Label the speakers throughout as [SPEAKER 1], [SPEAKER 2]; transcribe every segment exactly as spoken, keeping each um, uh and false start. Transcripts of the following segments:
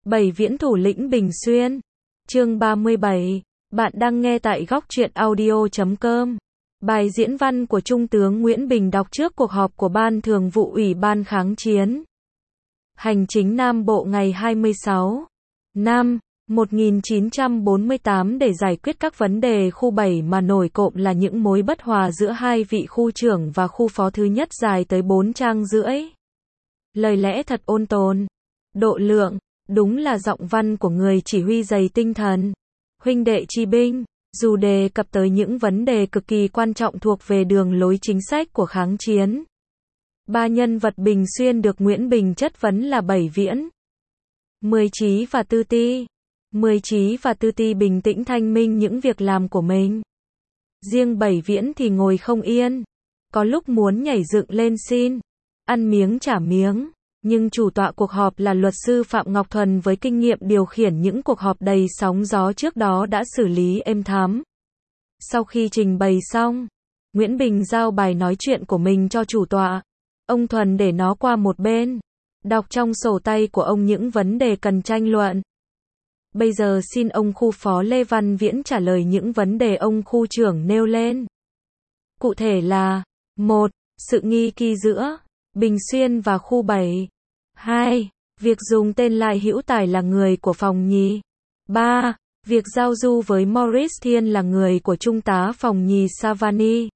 [SPEAKER 1] Bảy Viễn thủ lĩnh Bình Xuyên. Chương ba mươi bảy. Bạn đang nghe tại góc truyện audio chấm com. Bài diễn văn của Trung tướng Nguyễn Bình đọc trước cuộc họp của Ban Thường vụ Ủy ban Kháng chiến Hành chính Nam Bộ ngày hai mươi sáu năm một nghìn chín trăm bốn mươi tám để giải quyết các vấn đề khu bảy mà nổi cộm là những mối bất hòa giữa hai vị khu trưởng và khu phó thứ nhất dài tới bốn trang rưỡi. Lời lẽ thật ôn tồn, độ lượng, đúng là giọng văn của người chỉ huy dày tinh thần. Huynh đệ chi binh, dù đề cập tới những vấn đề cực kỳ quan trọng thuộc về đường lối chính sách của kháng chiến. Ba nhân vật Bình Xuyên được Nguyễn Bình chất vấn là Bảy Viễn, Mười Chí và Tư Ti. Mười Chí và Tư Ti bình tĩnh thanh minh những việc làm của mình. Riêng Bảy Viễn thì ngồi không yên, có lúc muốn nhảy dựng lên xin ăn miếng trả miếng. Nhưng chủ tọa cuộc họp là luật sư Phạm Ngọc Thuần với kinh nghiệm điều khiển những cuộc họp đầy sóng gió trước đó đã xử lý êm thắm. Sau khi trình bày xong, Nguyễn Bình giao bài nói chuyện của mình cho chủ tọa. Ông Thuần để nó qua một bên, đọc trong sổ tay của ông những vấn đề cần tranh luận. Bây giờ xin ông khu phó Lê Văn Viễn trả lời những vấn đề ông khu trưởng nêu lên. Cụ thể là: một. Sự nghi kỳ giữa Bình Xuyên và khu bảy. hai. Việc dùng tên Lai Hữu Tài là người của phòng nhì. ba. Việc giao du với Maurice Thiên là người của Trung tá phòng nhì Savani.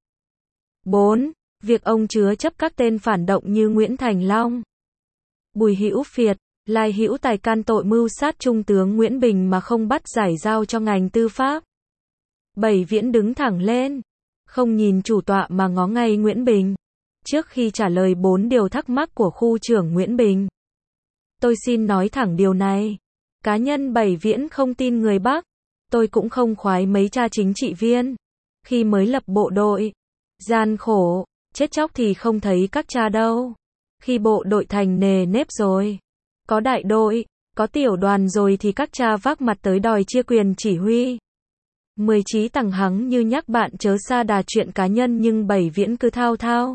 [SPEAKER 1] bốn. Việc ông chứa chấp các tên phản động như Nguyễn Thành Long, Bùi Hữu Phiệt, Lai Hữu Tài can tội mưu sát Trung tướng Nguyễn Bình mà không bắt giải giao cho ngành tư pháp. Bảy Viễn đứng thẳng lên, không nhìn chủ tọa mà ngó ngay Nguyễn Bình. Trước khi trả lời bốn điều thắc mắc của khu trưởng Nguyễn Bình, tôi xin nói thẳng điều này. Cá nhân Bảy Viễn không tin người Bắc. Tôi cũng không khoái mấy cha chính trị viên. Khi mới lập bộ đội, gian khổ, chết chóc thì không thấy các cha đâu. Khi bộ đội thành nề nếp rồi, có đại đội, có tiểu đoàn rồi thì các cha vác mặt tới đòi chia quyền chỉ huy. Mười Chí tằng hắng như nhắc bạn chớ xa đà chuyện cá nhân nhưng Bảy Viễn cứ thao thao.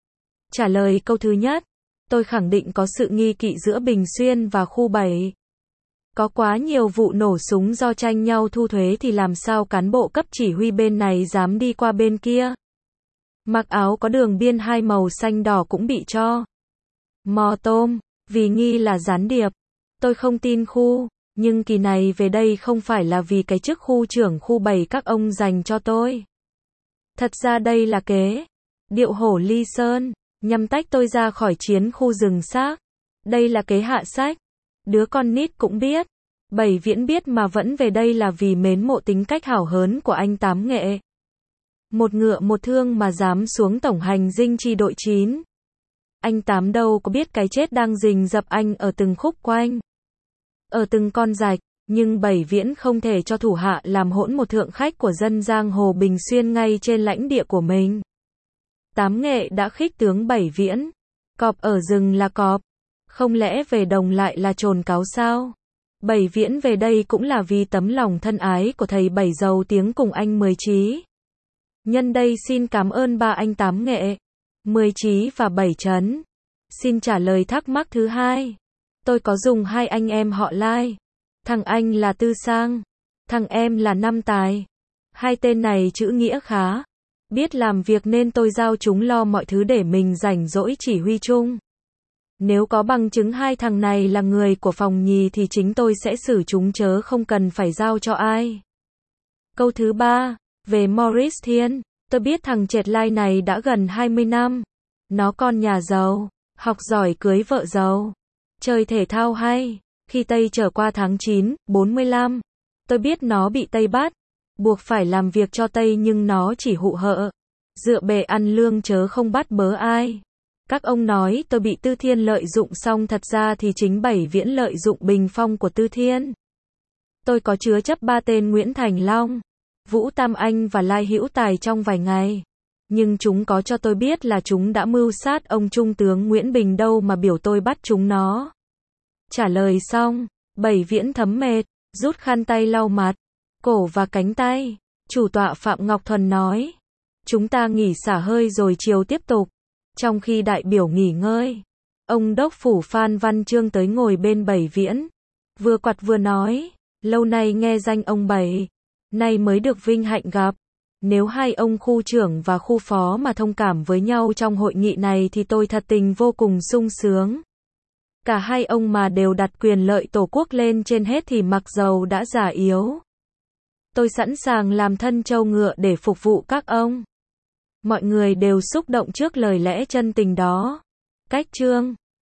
[SPEAKER 1] Trả lời câu thứ nhất, tôi khẳng định có sự nghi kỵ giữa Bình Xuyên và khu bảy. Có quá nhiều vụ nổ súng do tranh nhau thu thuế thì làm sao cán bộ cấp chỉ huy bên này dám đi qua bên kia. Mặc áo có đường biên hai màu xanh đỏ cũng bị cho mò tôm, vì nghi là gián điệp. Tôi không tin khu, nhưng kỳ này về đây không phải là vì cái chức khu trưởng khu bảy các ông dành cho tôi. Thật ra đây là kế điệu hổ ly sơn, nhằm tách tôi ra khỏi chiến khu rừng xác. Đây là kế hạ sách. Đứa con nít cũng biết. Bảy Viễn biết mà vẫn về đây là vì mến mộ tính cách hảo hớn của anh Tám Nghệ. Một ngựa một thương mà dám xuống tổng hành dinh chi đội chín. Anh Tám đâu có biết cái chết đang rình rập anh ở từng khúc quanh, ở từng con rạch, nhưng Bảy Viễn không thể cho thủ hạ làm hỗn một thượng khách của dân giang hồ Bình Xuyên ngay trên lãnh địa của mình. Tám Nghệ đã khích tướng Bảy Viễn. Cọp ở rừng là cọp, không lẽ về đồng lại là trồn cáo sao? Bảy Viễn về đây cũng là vì tấm lòng thân ái của thầy Bảy giàu tiếng cùng anh Mười Chí. Nhân đây xin cảm ơn ba anh Tám Nghệ, Mười Chí và Bảy Trấn. Xin trả lời thắc mắc thứ hai. Tôi có dùng hai anh em họ Lai. Thằng anh là Tư Sang, thằng em là Năm Tài. Hai tên này chữ nghĩa khá, biết làm việc nên tôi giao chúng lo mọi thứ để mình rảnh rỗi chỉ huy chung. Nếu có bằng chứng hai thằng này là người của phòng nhì thì chính tôi sẽ xử chúng chớ không cần phải giao cho ai. Câu thứ ba, về Maurice Thiên, tôi biết thằng Chẹt Lai này đã gần hai mươi năm. Nó con nhà giàu, học giỏi cưới vợ giàu, chơi thể thao hay. Khi Tây trở qua tháng chín, bốn mươi lăm, tôi biết nó bị Tây bắt, buộc phải làm việc cho Tây nhưng nó chỉ hụ hợ, dựa bề ăn lương chớ không bắt bớ ai. Các ông nói tôi bị Tư Thiên lợi dụng xong thật ra thì chính Bảy Viễn lợi dụng bình phong của Tư Thiên. Tôi có chứa chấp ba tên Nguyễn Thành Long, Vũ Tam Anh và Lai Hữu Tài trong vài ngày. Nhưng chúng có cho tôi biết là chúng đã mưu sát ông Trung tướng Nguyễn Bình đâu mà biểu tôi bắt chúng nó. Trả lời xong, Bảy Viễn thấm mệt, rút khăn tay lau mặt, cổ và cánh tay. Chủ tọa Phạm Ngọc Thuần nói, chúng ta nghỉ xả hơi rồi chiều tiếp tục. Trong khi đại biểu nghỉ ngơi, ông đốc phủ Phan Văn Chương tới ngồi bên Bảy Viễn. vừa quạt vừa nói, lâu nay nghe danh ông Bảy, nay mới được vinh hạnh gặp. Nếu hai ông khu trưởng và khu phó mà thông cảm với nhau trong hội nghị này thì tôi thật tình vô cùng sung sướng. Cả hai ông mà đều đặt quyền lợi tổ quốc lên trên hết thì mặc dầu đã già yếu, tôi sẵn sàng làm thân trâu ngựa để phục vụ các ông. Mọi người đều xúc động trước lời lẽ chân tình đó. Cách chương